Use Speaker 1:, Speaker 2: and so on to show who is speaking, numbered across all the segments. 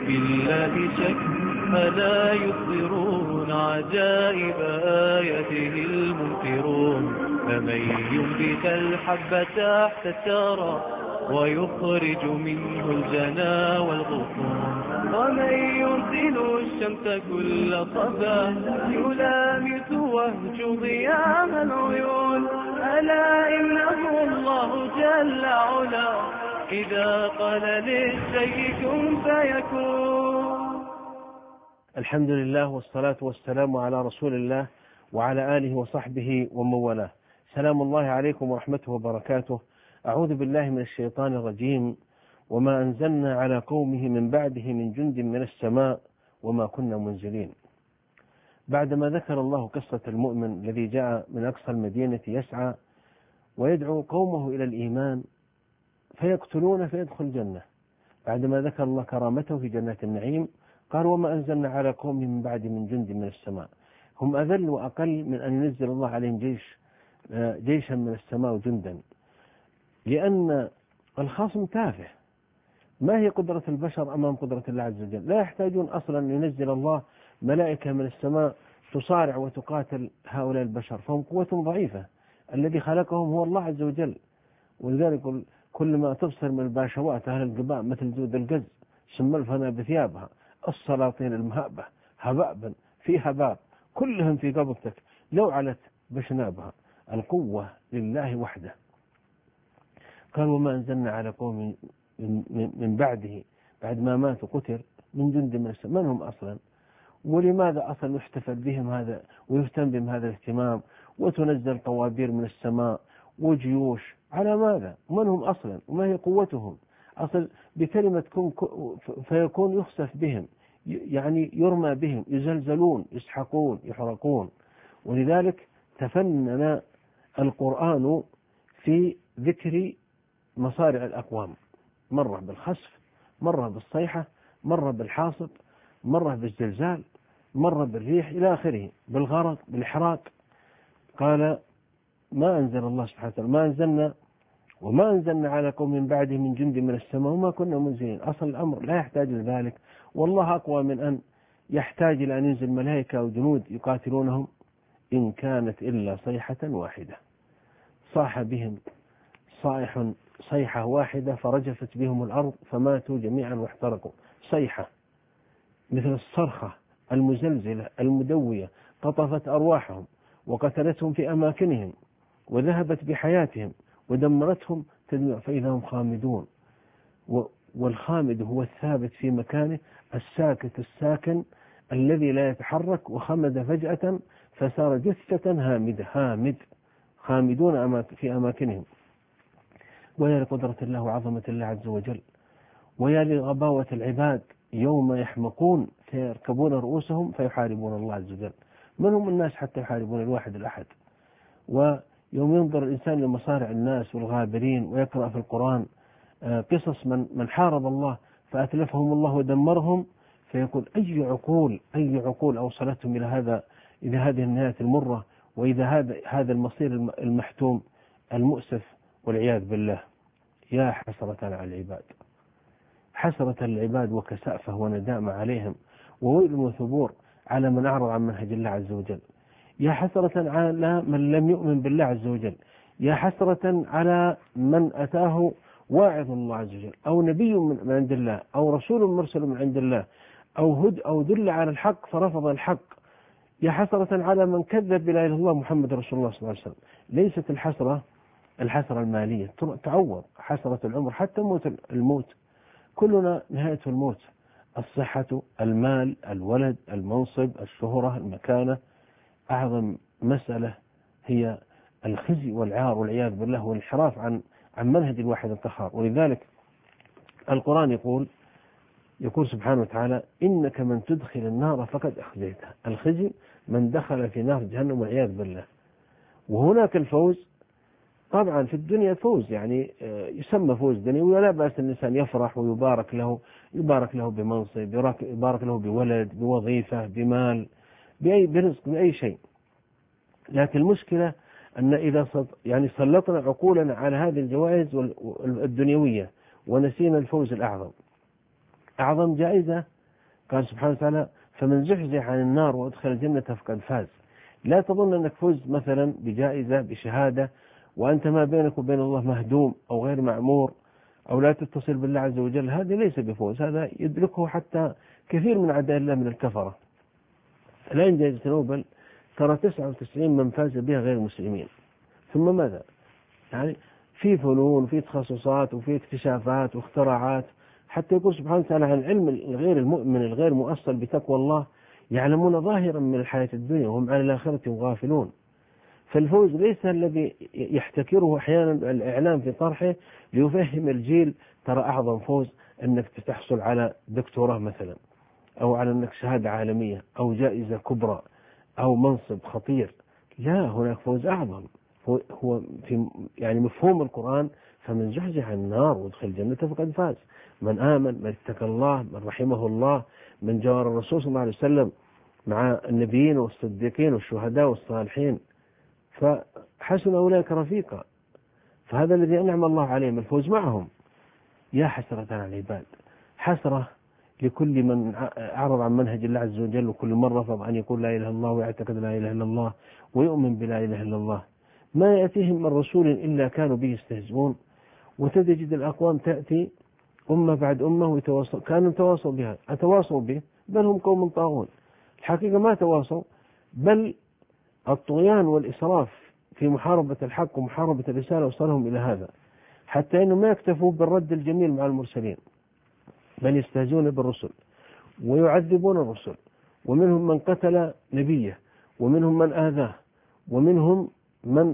Speaker 1: بالله شك ألا يبصرون عجائب آياته المنكرون فمن ينبت الحب تحت الثرى ويخرج منه الجنى والغصون ومن يرسل الشمس كل صبا يلامس وهج ضياء العيون ألا إنه الله جل علا إذا قال للشيء كن فيكون.
Speaker 2: الحمد لله والصلاة والسلام على رسول الله وعلى آله وصحبه ومن والاه. سلام الله عليكم ورحمته وبركاته. أعوذ بالله من الشيطان الرجيم. وما أنزلنا على قومه من بعده من جند من السماء وما كنا منزلين. بعدما ذكر الله قصة المؤمن الذي جاء من أقصى المدينة يسعى ويدعو قومه إلى الإيمان فيقتلون فيدخل الجنة، بعدما ذكر الله كرامته في جنات النعيم قال وما أنزلنا على قومه من بعد من جند من السماء. هم أذل وأقل من أن ينزل الله عليهم جيشا من السماء وجندا، لأن الخصم تافه. ما هي قدرة البشر أمام قدرة الله عز وجل؟ لا يحتاجون أصلا أن ينزل الله ملائكة من السماء تصارع وتقاتل هؤلاء البشر، فهم قوتهم ضعيفة. الذي خلقهم هو الله عز وجل. ولذلك كل ما تبصر من الباشوات أهل القباء مثل جود القز سم الفنا بثيابها السلاطين المهابة هبابا في هباب كلهم في قبضتك لو علت بشنابها. القوة لله وحده. قال وما أنزلنا على قوم من بعده بعد ما مات وقتل من جند من السماء. من هم أصلا؟ ولماذا أصلا يحتفل بهم هذا ويهتم بهم هذا الاهتمام وتنزل طوابير من السماء وجيوش على ماذا؟ من هم أصلا وما هي قوتهم؟ أصل بكلمة كن فيكون يخسف بهم، يعني يرمى بهم، يزلزلون يسحقون يحرقون. ولذلك تفنن القرآن في ذكر مصارع الأقوام، مرة بالخسف، مرة بالصيحة، مرة بالحاصب، مرة بالزلزال، مرة بالريح إلى آخره، بالغرق بالإحراق. قال ما أنزل الله سبحانه وتعالى وما أنزلنا على قوم من بعده من جند من السماء وما كنا منزلين. أصل الأمر لا يحتاج لذلك، والله أقوى من أن يحتاج إلى أن ينزل ملائكة وجنود يقاتلونهم. إن كانت إلا صيحة واحدة صاح بهم صيحة واحدة فرجفت بهم الأرض فماتوا جميعا واحترقوا. صيحة مثل الصرخة المزلزلة المدوية قطفت أرواحهم وقتلتهم في أماكنهم وذهبت بحياتهم ودمرتهم تدمير فإذا هم خامدون. والخامد هو الثابت في مكانه، الساكت الساكن الذي لا يتحرك، وخمد فجأة فصار جثة هامد خامدون في أماكنهم. ويا لقدرة الله وعظمة الله عز وجل، ويا لغباوة العباد يوم يحمقون فيركبون رؤوسهم فيحاربون الله عز وجل. من هم الناس حتى يحاربون الواحد الأحد؟ ويوم ينظر الإنسان لمصارع الناس والغابرين ويقرأ في القرآن قصص من حارب الله فأتلفهم الله ودمرهم، فيقول أي عقول أوصلتهم إلى هذه النهاية المرة وإذا هذا المصير المحتوم المؤسف والعياذ بالله. يا حسرة على العباد، حسرة العباد وكسافة وندامة عليهم، وويل وثبور على من أعرض عن منهج الله عز وجل. يا حسرة على من لم يؤمن بالله عز وجل. يا حسرة على من أتاه واعظ الله عز وجل أو نبي من عند الله أو رسول مرسل من عند الله أو دل على الحق فرفض الحق. يا حسرة على من كذب بلا إله إلا الله محمد رسول الله صلى الله عليه وسلم. ليست الحسرة المالية تعوض حسرة العمر حتى الموت كلنا نهاية الموت. الصحة، المال، الولد، المنصب، الشهرة، المكانة. أعظم مسألة هي الخزي والعار والعياذ بالله والانحراف عن منهج الواحد القهار. ولذلك القرآن يقول سبحانه وتعالى إنك من تدخل النار فقد أخزيته. الخزي من دخل في نار جهنم والعياذ بالله. وهناك الفوز طبعا في الدنيا فوز، يعني يسمى فوز دنيوي، ولا بأس الإنسان يفرح ويبارك له بمنصب، يبارك له بولد، بوظيفة، بمال، برزق، بأي شيء. لكن المشكلة أن إذا سلطنا عقولنا على هذه الجوائز الدنيوية ونسينا الفوز الأعظم. أعظم جائزة قال سبحانه وتعالى فمن زحزح عن النار وأدخل الجنة فقد فاز. لا تظن أنك فزت مثلا بجائزة بشهادة وأنت ما بينك وبين الله مهدوم أو غير معمور أو لا تتصل بالله عز وجل، هذا ليس بفوز، هذا يدركه حتى كثير من أعداء الله من الكفرة. الآن جائزة نوبل ترى 99 من فاز بها غير المسلمين، ثم ماذا؟ يعني في فنون وفي تخصصات وفي اكتشافات واختراعات، حتى يقول سبحانه وتعالى عن علم الغير المؤمن الغير مؤصل بتقوى الله يعلمون ظاهرا من الحياة الدنيا وهم عن الآخرة غافلون. فالفوز ليس الذي يحتكره أحيانا الإعلام في طرحه ليفهم الجيل ترى أعظم فوز أنك تحصل على دكتوراه مثلا، أو على أنك شهادة عالمية أو جائزة كبرى أو منصب خطير. لا، هناك فوز أعظم، هو في يعني مفهوم القرآن فمن زحزح عن النار وادخل الجنة فقد فاز. من آمن، من اتقى الله، من رحمه الله، من جوار الرسول صلى الله عليه وسلم مع النبيين والصديقين والشهداء والصالحين، فحسن أولئك رفيقا. فهذا الذي أنعم الله عليهم الفوز معهم. يا حسرة على العباد، حسرة لكل من أعرض عن منهج الله عز وجل، وكل من رفض أن يقول لا إله إلا الله ويعتقد لا إله إلا الله ويؤمن بلا إله إلا الله. ما يأتيهم من رسول إلا كانوا به يستهزئون. وتجد الأقوام تأتي أمة بعد أمة كانوا تواصوا بها، أتواصوا به، بل هم قوم طاغون. الحقيقة ما تواصوا، بل الطغيان والإسراف في محاربة الحق ومحاربة الرسالة وصلهم إلى هذا، حتى أنهم ما يكتفوا بالرد الجميل مع المرسلين، بل يستهزئون بالرسل ويعذبون الرسل، ومنهم من قتل نبيه، ومنهم من آذاه، ومنهم من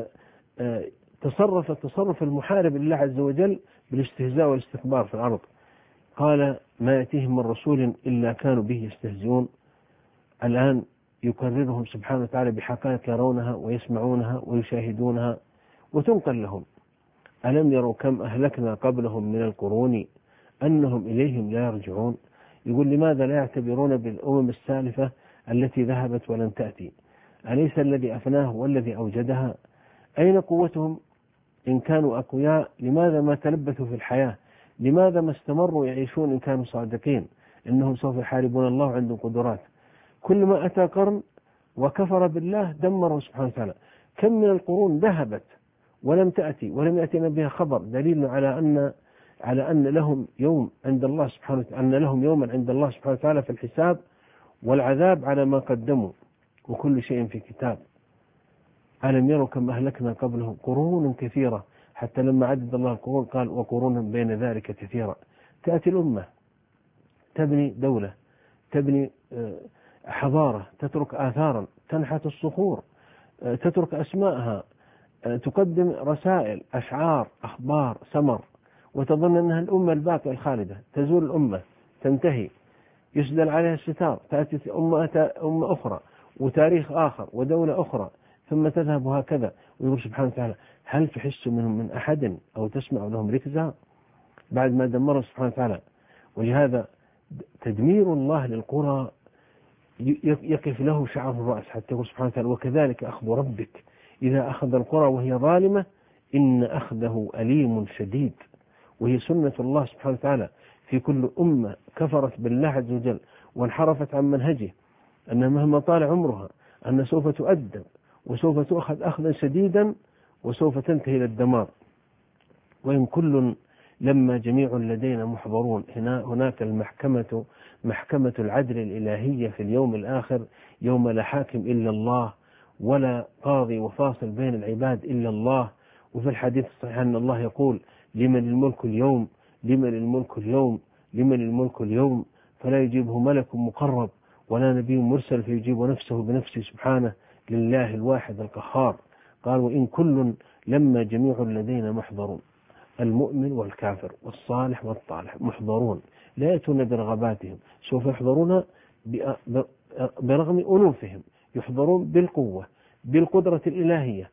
Speaker 2: تصرف المحارب لله عز وجل بالاستهزاء والاستكبار في الأرض. قال ما يأتيهم من رسول إلا كانوا به يستهزئون. الآن يكررهم سبحانه وتعالى بحقائق يرونها ويسمعونها ويشاهدونها وتنقل لهم. ألم يروا كم أهلكنا قبلهم من القرون أنهم إليهم لا يرجعون. يقول لماذا لا يعتبرون بالأمم السالفة التي ذهبت ولن تأتي؟ أليس الذي أفناه والذي أوجدها؟ أين قوتهم إن كانوا أقوياء؟ لماذا ما تلبثوا في الحياة؟ لماذا ما استمروا يعيشون إن كانوا صادقين إنهم سوف يحاربون الله عندهم قدرات؟ كل ما أتى قرن وكفر بالله دمره سبحانه وتعالى. كم من القرون ذهبت ولم تأتي ولم يأتينا بها خبر، دليل على أن لهم يوم عند الله سبحانه وتعالى، أن لهم يوما عند الله سبحانه وتعالى في الحساب والعذاب على ما قدموا، وكل شيء في كتاب. ألم يروا كم أهلكنا قبلهم قرون كثيرة، حتى لما عدد الله القرون قال وقرون بين ذلك كثيرة. تأتي الأمة تبني دولة، تبني حضارة، تترك آثارا، تنحت الصخور، تترك أسماءها، تقدم رسائل، أشعار، أخبار، سمر، وتظن أنها الأمة الباقية الخالدة. تزول الأمة، تنتهي، يسدل عليها الستار، تأتي أمة أخرى وتاريخ آخر ودولة أخرى، ثم تذهب هكذا. ويقول سبحانه وتعالى هل تحس منهم من أحد أو تسمع لهم ركزا بعد ما دمره سبحانه وتعالى. ولهذا تدمير الله للقرى يقف له شعر الرأس، حتى يقول سبحانه وتعالى وكذلك أخذ ربك إذا أخذ القرى وهي ظالمة إن أخذه أليم شديد. وهي سنة الله سبحانه وتعالى في كل أمة كفرت بالله عز وجل وانحرفت عن منهجه، أن مهما طال عمرها أن سوف تؤدب وسوف تأخذ أخذا شديدا وسوف تنتهي إلى الدمار. وإن كل لما جميع لدينا محضرون. هناك المحكمة، محكمة العدل الإلهية في اليوم الآخر، يوم لا حاكم إلا الله ولا قاضي وفاصل بين العباد إلا الله. وفي الحديث الصحيح أن الله يقول لمن الملك اليوم، لمن الملك اليوم، لمن الملك اليوم، فلا يجيبه ملك مقرب ولا نبي مرسل فيجيب نفسه بنفسه سبحانه، لله الواحد القهار. قال وإن كل لما جميع لدينا محضرون. المؤمن والكافر والصالح والطالح محضرون، لا يأتون برغباتهم، سوف يحضرون برغم أنوفهم، يحضرون بالقوة بالقدرة الإلهية.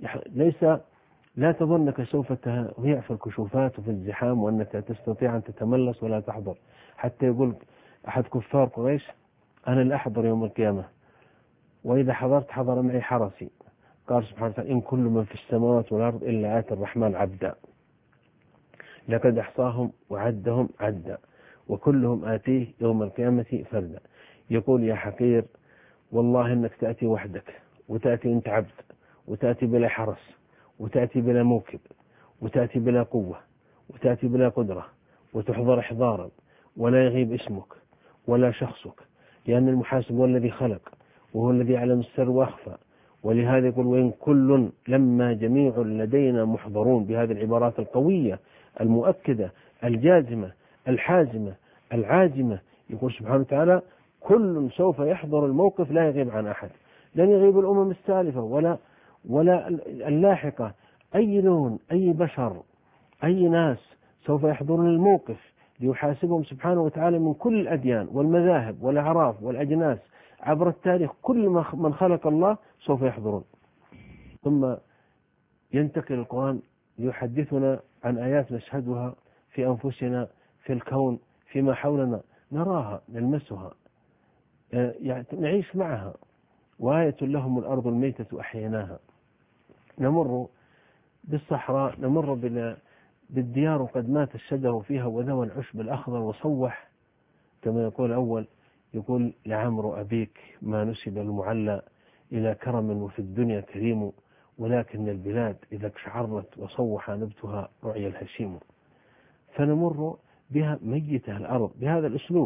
Speaker 2: لا تظنك سوف تضيع في الكشوفات وفي الزحام وأنك تستطيع أن تتملص ولا تحضر. حتى يقول أحد كفار قريش أنا لا أحضر يوم القيامة، وإذا حضرت حضر معي حرسي. قال سبحانه وتعالى إن كل من في السماوات والأرض إلا آتي الرحمن عبدا، لقد أحصاهم وعدهم عدا وكلهم آتيه يوم القيامة فردا. يقول يا حقير والله إنك تأتي وحدك، وتأتي أنت عبد، وتأتي بلا حرس، وتأتي بلا موكب، وتأتي بلا قوة، وتأتي بلا قدرة، وتحضر إحضارا، ولا يغيب اسمك ولا شخصك، لأن المحاسب هو الذي خلق، وهو الذي يعلم السر وأخفى. ولهذا يقول وإن كل لما جميع لدينا محضرون، بهذه العبارات القوية المؤكدة الجازمة الحازمة العازمة. يقول سبحانه وتعالى كل سوف يحضر الموقف، لا يغيب عن أحد، لن يغيب الأمم السالفة ولا اللاحقة، أي لون، أي بشر، أي ناس سوف يحضرون الموقف ليحاسبهم سبحانه وتعالى من كل الأديان والمذاهب والأعراف والأجناس عبر التاريخ. كل من خلق الله سوف يحضرون. ثم ينتقل القرآن ليحدثنا عن آيات نشهدها في أنفسنا، في الكون، فيما حولنا، نراها نلمسها، يعني نعيش معها. وآية لهم الأرض الميتة أحييناها. نمر بالصحراء، نمر بالديار قد مات الشجر فيها وذوى العشب الأخضر وصوح، كما يقول الأول، يقول لعمر أبيك ما نسب المعلى إلى كرم وفي الدنيا كريم، ولكن البلاد إذا اقشعرت وصوح نبتها رعي الهشيم. فنمر بها ميتة الأرض بهذا الأسلوب.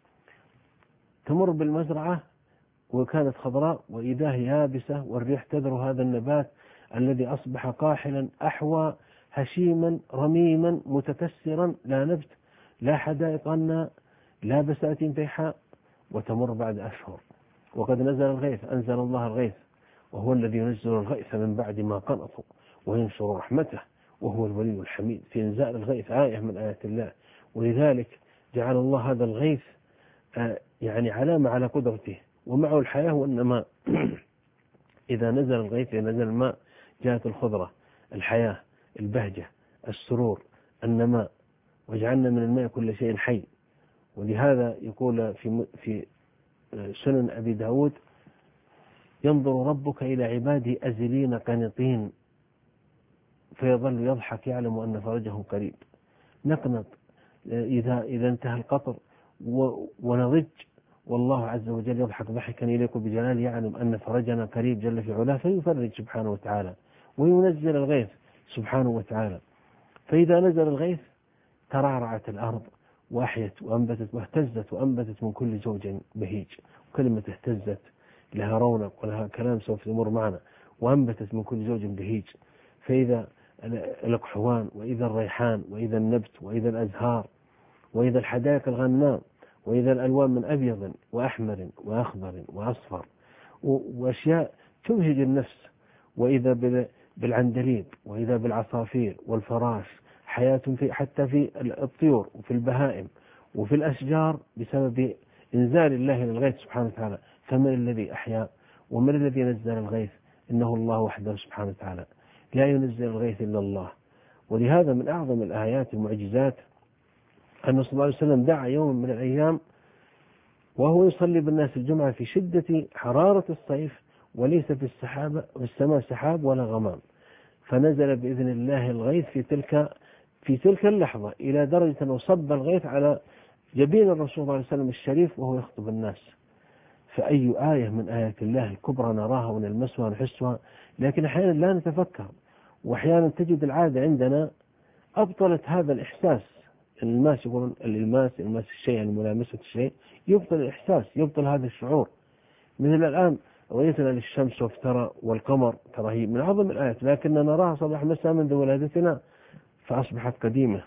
Speaker 2: تمر بالمزرعة وكانت خضراء وإذا هي يابسة، والريح تذر هذا النبات الذي أصبح قاحلا أحوى هشيما رميما متكسرا، لا نبت لا حدائق غنى لا بساتين فيحاء. وتمر بعد أشهر وقد نزل الغيث، أنزل الله الغيث، وهو الذي ينزل الغيث من بعد ما قنطوا وينشر رحمته وهو الولي الحميد. في إنزال الغيث آية من آيات الله، ولذلك جعل الله هذا الغيث يعني علامة على قدرته، ومعه الحياة والنماء. إذا نزل الغيث، إذا نزل الماء، جاءت الخضرة، الحياة، البهجة، السرور، النماء. وجعلنا من الماء كل شيء حي. ولهذا يقول في سنن أبي داود ينظر ربك إلى عباده أزلين قنطين فيظل يضحك يعلم أن فرجهم قريب. نقنط إذا انتهى القطر ونضج، والله عز وجل يضحك ضحكا يليق بجلاله يعلم أن فرجنا قريب جل في علاه، فيفرج سبحانه وتعالى وينزل الغيث سبحانه وتعالى. فإذا نزل الغيث ترعرعت الأرض وأحيت وأنبتت واهتزت وأنبتت من كل زوج بهيج. وكلمة اهتزت لها رونق ولها كلام سوف يمر معنا. وأنبتت من كل زوج بهيج. فإذا الأقحوان وإذا الريحان وإذا النبت وإذا الأزهار وإذا الحدائق الغنام وإذا الألوان من أبيض وأحمر وأخضر وأصفر وأشياء تبهج النفس. وإذا بالعندليب وإذا بالعصافير والفراش، حياة حتى في الطيور وفي البهائم وفي الأشجار بسبب إنزال الله للغيث سبحانه وتعالى. فمن الذي أحيا ومن الذي نزل الغيث؟ إنه الله وحده سبحانه وتعالى، لا ينزل الغيث إلا الله. ولهذا من أعظم الآيات المعجزات أن صلى الله عليه وسلم دعا يوم من الأيام وهو يصلي بالناس الجمعة في شدة حرارة الصيف، وليس في السماء سحاب ولا غمام، فنزل بإذن الله الغيث في تلك اللحظة، إلى درجة أنه صب الغيث على جبين الرسول صلى الله عليه وسلم الشريف وهو يخطب الناس. فأي آية من آيات الله الكبرى نراها ونلمسها ونحسها، لكن أحيانا لا نتفكر. وأحيانا تجد العادة عندنا أبطلت هذا الإحساس. الناس يقولون الإلماس الشيء، يعني ملامسة الشيء، يبطل الإحساس، يبطل هذا الشعور. مثل الآن رؤيتنا للشمس وافترى والقمر، ترى هي من أعظم الآيات، لكننا نراها صباح مساء منذ ولادتنا فأصبحت قديمة.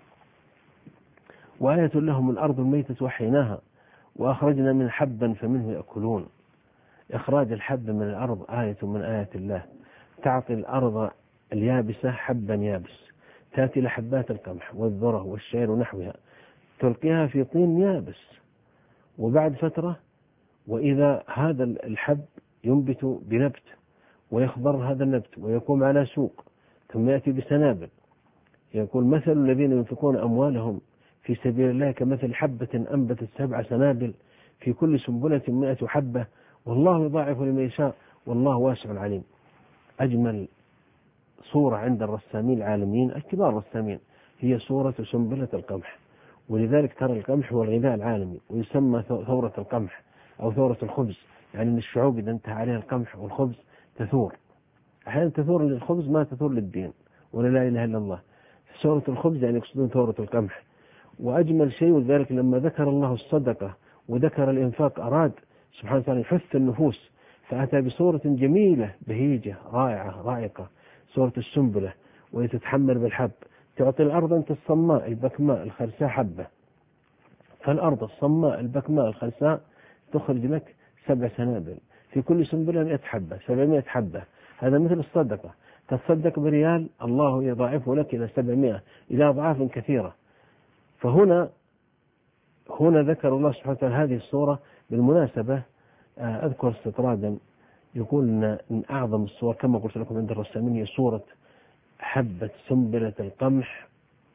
Speaker 2: وآية لهم الأرض الميتة وحيناها وأخرجنا من حبا فمنه يأكلون. إخراج الحب من الأرض آية من آيات الله. تعطي الأرض اليابسة حبا يابس، تأتي لحبات القمح والذرة والشعير ونحوها، تلقيها في طين يابس، وبعد فترة وإذا هذا الحب ينبت بنبت ويخضر هذا النبت ويقوم على سوق، ثم يأتي بسنابل. يقول مثل الذين ينفقون أموالهم في سبيل الله كمثل حبة أنبتت 7 سنابل في كل سنبلة 100 حبة والله يضاعف لمن يشاء والله واسع عليم. أجمل صورة عند الرسامين العالميين الكبار الرسامين هي صورة سنبلة القمح، ولذلك ترى القمح هو الغذاء العالمي، ويسمى ثورة القمح أو ثورة الخبز، يعني أن الشعوب إذا انتهى عليها القمح والخبز تثور. أحيانا تثور للخبز ما تثور للدين ولا لا إله إلا الله. ثورة الخبز يعني يقصدون ثورة القمح. وأجمل شيء وذلك لما ذكر الله الصدقة وذكر الإنفاق أراد سبحانه وتعالى يحث النفوس، فأتى بصورة جميلة بهيجة رائعة رائقة، صورة السنبلة وهي تتحمل بالحب، تعطي الأرض أنت الصماء البكماء الخرساء حبة، فالأرض الصماء البكماء الخرساء تخرج لك 7 سنابل، في كل سنبلة 100 حبة 700 حبة. هذا مثل الصدقة، تصدق بريال الله يضاعفه لك إلى 700 إلى أضعاف كثيرة. فهنا ذكر الله سبحانه وتعالى هذه الصورة. بالمناسبة أذكر استطرادا يقول إن أعظم الصور كما قلت لكم عند الرسامين هي صورة حبة سنبلة القمح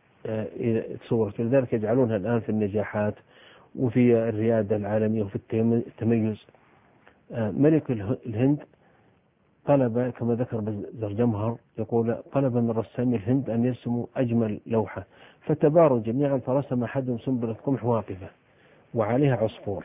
Speaker 2: صورة، لذلك يجعلونها الآن في النجاحات وفي الريادة العالمية وفي التميز. ملك الهند طلب كما ذكر زرجمهر يقول طلب من رسامي الهند أن يرسموا أجمل لوحة، فتباروا جميعا فرسم أحدهم سنبلة قمح واقفة وعليها عصفور،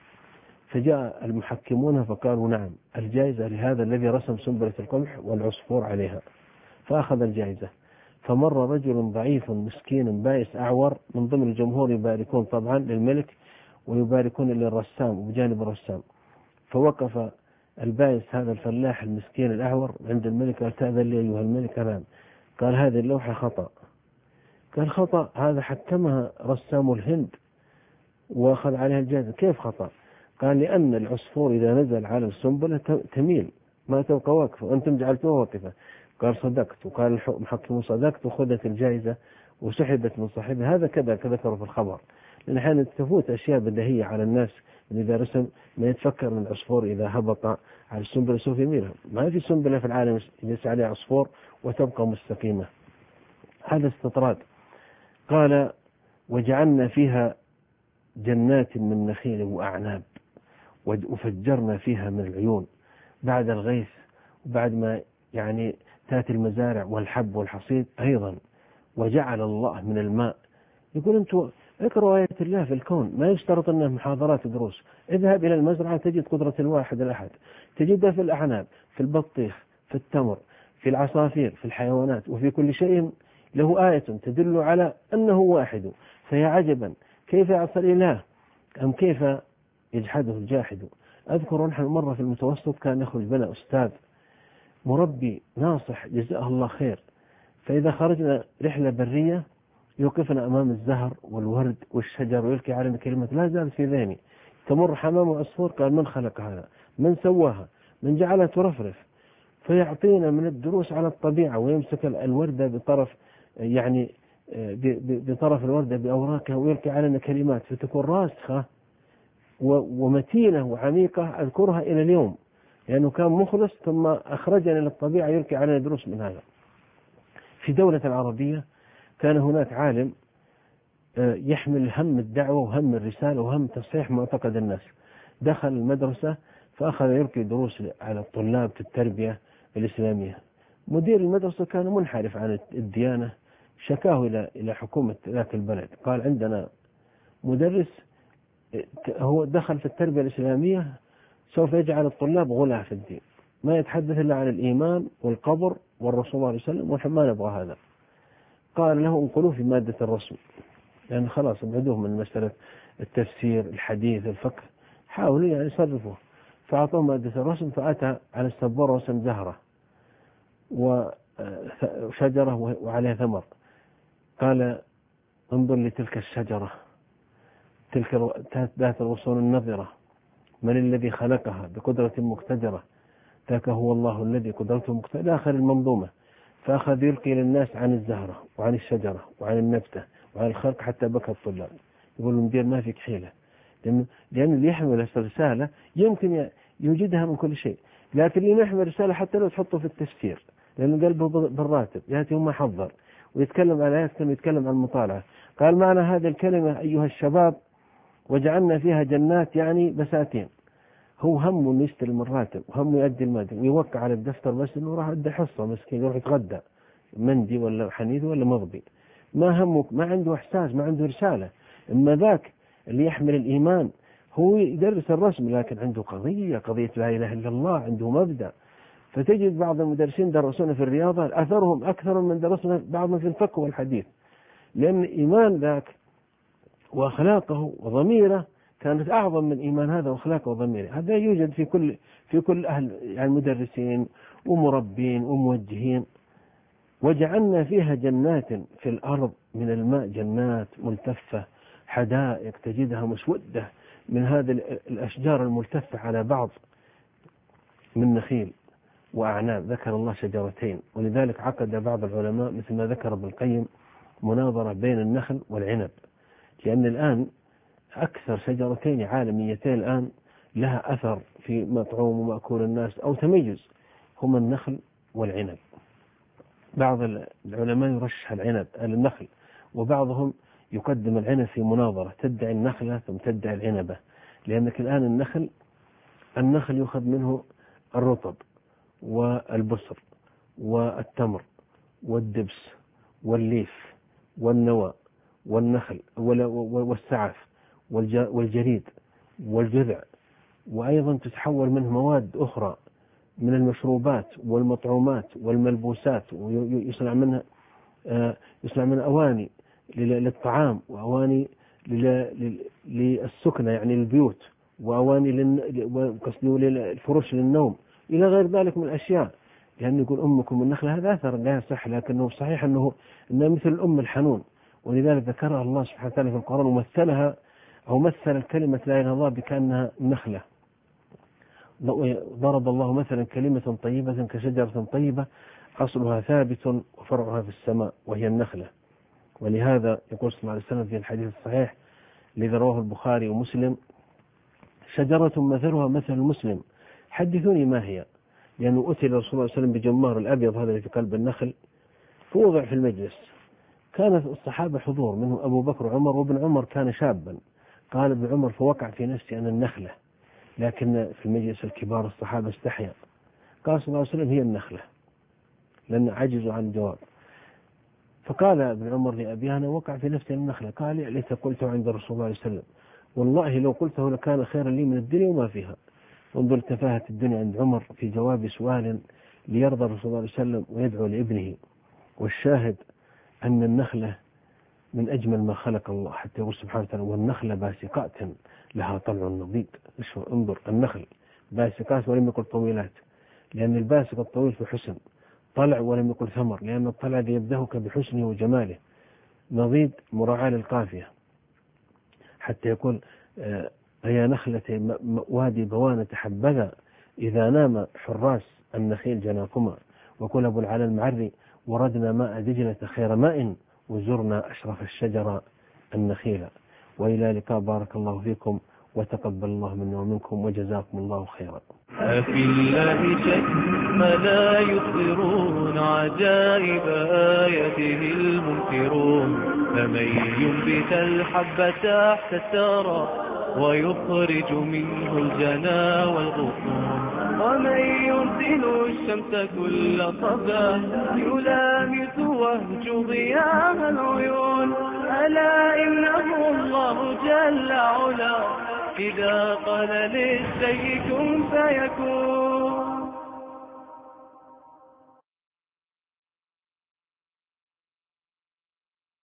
Speaker 2: فجاء المحكمون فقالوا نعم الجائزة لهذا الذي رسم سنبلة القمح والعصفور عليها، فأخذ الجائزة. فمر رجل ضعيف مسكين بائس أعور من ضمن الجمهور يباركون طبعا للملك ويباركون للرسام وبجانب الرسام، فوقف البائس هذا الفلاح المسكين الأعور عند الملك قال تأذن لي أيها الملك؟ نعم. قال هذه اللوحة خطأ. قال خطأ؟ هذا حكمها رسام الهند وأخذ عليها الجائزة. كيف خطأ؟ قال لأن العصفور إذا نزل على السنبلة تميل ما تبقى واقفة وأنتم جعلتوها واقفة. قال صدقت. وقال المحكم صدقت وخذت الجائزة وسحبت من صاحبها. هذا كذا ذكروا في الخبر، لأن أحيانا تفوت أشياء بديهية على الناس، إذا رسم ما يتفكر من العصفور إذا هبط على السنبلة سوف يميلها. ما في سنبلة في العالم يجلس عليها عصفور وتبقى مستقيمة. هذا استطراد. قال وجعلنا فيها جنات من نخيل وأعناب وفجرنا فيها من العيون بعد الغيث، وبعد ما يعني تأتي المزارع والحب والحصيد أيضا. وجعل الله من الماء. يقول أنتم اقرأوا آية الله في الكون، ما يشترط أنها محاضرات ودروس. اذهب إلى المزرعة تجد قدرة الواحد الأحد، تجدها في الأعناب في البطيخ في التمر في العصافير في الحيوانات، وفي كل شيء له آية تدل على أنه واحد. فيا عجبا كيف يعصى الإله أم كيف يجحده الجاحد. أذكر نحن مرة في المتوسط كان يخرج بنا أستاذ مربي ناصح جزاه الله خير، فإذا خرجنا رحلة برية يوقفنا أمام الزهر والورد والشجر ويلقي علينا كلمة لا زالت في ذهني، تمر حمام وعصفور قال من خلق هذا؟ من سواها؟ من جعلها ترفرف؟ فيعطينا من الدروس على الطبيعة، ويمسك الوردة بطرف يعني بطرف الوردة بأوراقها ويلقي علينا كلمات فتكون راسخة ومتينة وعميقة أذكرها إلى اليوم، لأنه كان مخلص ثم أخرجنا إلى الطبيعة يلقي علينا دروس من هذا. في دولة العربية كان هناك عالم يحمل هم الدعوة وهم الرسالة وهم تصحيح معتقد الناس، دخل المدرسة فأخذ يلقي دروس على الطلاب في التربية الإسلامية. مدير المدرسة كان منحرف عن الديانة، شكاه إلى حكومة ذاك البلد، قال عندنا مدرس هو دخل في التربية الإسلامية سوف يجعل الطلاب غلاة في الدين، ما يتحدث إلا عن الإيمان والقبر والرسول صلى الله عليه وسلم ونحن ما نبغى هذا. قال له انقلوه في مادة الرسم، لأن يعني خلاص ابعدوه من مسألة التفسير الحديث الفقه، حاولوا يعني يصرفوه. فأعطوه مادة الرسم، فأتى على السبورة رسم زهرة وشجرة وعليها ثمر. قال انظر لتلك الشجرة تلك ذات الغصون النضرة، من الذي خلقها بقدرة مقتدرة؟ ذاك هو الله الذي قدرته مقتدرة إلى آخر المنظومة. فأخذ يلقي للناس عن الزهرة وعن الشجرة وعن النبتة وعن الخلق حتى بكى الطلاب. يقول المدير ما فيك حيلة، لأن اللي يحمل رسالة يمكن يوجدها من كل شيء، لكن اللي يحمل رسالة حتى لو تحطه في التفسير لأنه قلبه بالراتب يأتي وما حضر ويتكلم على آيات كما يتكلم عن المطالعة. قال معنى هذه الكلمة أيها الشباب وجعلنا فيها جنات يعني بساتين. هو همه انه يستلم الراتب وهمه يؤدي المادة ويوقع على الدفتر بس انه راح ادي حصة مسكين يروح يتغدى مندي ولا حنيذ ولا مغبي، ما همه، ما عنده احساس، ما عنده رسالة. إما ذاك اللي يحمل الإيمان هو يدرس الرسم لكن عنده قضية لا إله إلا الله، عنده مبدأ. فتجد بعض المدرسين درسونا في الرياضة أثرهم أكثر من درسنا بعضهم في الفقه والحديث، لأن إيمان ذاك وأخلاقه وضميره كانت أعظم من إيمان هذا وأخلاقه وضميره. هذا يوجد في كل أهل يعني مدرسين ومربين وموجهين. وجعلنا فيها جنات في الأرض من الماء، جنات ملتفة، حدائق تجدها مسودة من هذه الأشجار الملتفة على بعض من نخيل وأعناب. ذكر الله شجرتين، ولذلك عقد بعض العلماء مثل ما ذكر ابن القيم مناظرة بين النخل والعنب، لأن الآن أكثر شجرتين عالميتين الآن لها أثر في مطعوم ومأكول الناس أو تميز هما النخل والعنب. بعض العلماء يرشح العنب على النخل، وبعضهم يقدم العنب في مناظرة، تدعي النخلة ثم تدعي العنبة، لأنك الآن النخل يؤخذ منه الرطب والبصر والتمر والدبس والليف والنوى والنخل والسعف والجريد والجذع، وأيضا تتحول منه مواد أخرى من المشروبات والمطعومات والملبوسات، ويصنع منها أواني للطعام، وأواني للسكنة يعني البيوت، وأواني للفرش للنوم إلى غير ذلك من الأشياء. لأن يقول أمكم النخلة، هذا أثر لا يصح، لكنه صحيح أنه مثل الأم الحنون، ولذلك ذكرها الله سبحانه وتعالى في القرآن ومثلها أو مثل الكلمة لا إله إلا الله بكأنها نخلة. ضرب الله مثلا كلمة طيبة كشجرة طيبة أصلها ثابت وفرعها في السماء وهي النخلة. ولهذا يقول صلى الله عليه وسلم في الحديث الصحيح الذي رواه البخاري ومسلم: شجرة مثلها مثل المسلم، حدثوني ما هي. لأنه أتي رسول الله صلى الله عليه وسلم بجمار الأبيض هذا في قلب النخل، فوضع في المجلس. كانت الصحابة حضور، منهم أبو بكر وعمر، وابن عمر كان شابا. قال ابن عمر: فوقع في نفسي أنا النخلة، لكن في المجلس الكبار الصحابة استحيا. قال صلى الله عليه وسلم: هي النخلة، لأن عجزوا عن الجواب. فقال ابن عمر لأبيه: أنا وقع في نفسي النخلة. قال: يا ليت قلته عند رسول الله صلى الله عليه وسلم، والله لو قلته لكان خيرا لي من الدنيا وما فيها. انظر تفاهة الدنيا عند عمر في جواب سؤال ليرضى الرسول صلى الله عليه وسلم ويدعو لابنه. والشاهد أن النخلة من أجمل ما خلق الله، حتى يقول سبحانه وتعالى: والنخلة باسقات لها طلع نضيد. انظر، النخل باسقات ولم يقل طويلات، لأن الباسق الطويل في حسن، طلع ولم يقل ثمر، لأن الطلع يبدهك بحسنه وجماله، نضيد مراعاة للقافية، حتى يقول: يا نخلة وادي بوانة حبذا إذا نام حراس النخيل جناكما. وقل أبو العلا المعري: وردنا ماء دجلة خير ماء وزرنا أشرف الشجرة النخيلة. وإلى لقاء، بارك الله فيكم وتقبل الله منا ومنكم وجزاكم الله خيرا.
Speaker 1: أفي الله شك لا يخبرون عجائب آياته المنكرون، فمن ينبت الحب تحت الثرى ويخرج منه الجنا والغصون، ومن يرسل الشمس كل صباح يلامس وهج ضياء العيون، ألا إنه الله جل علا إذا قال للشيء كن فيكون.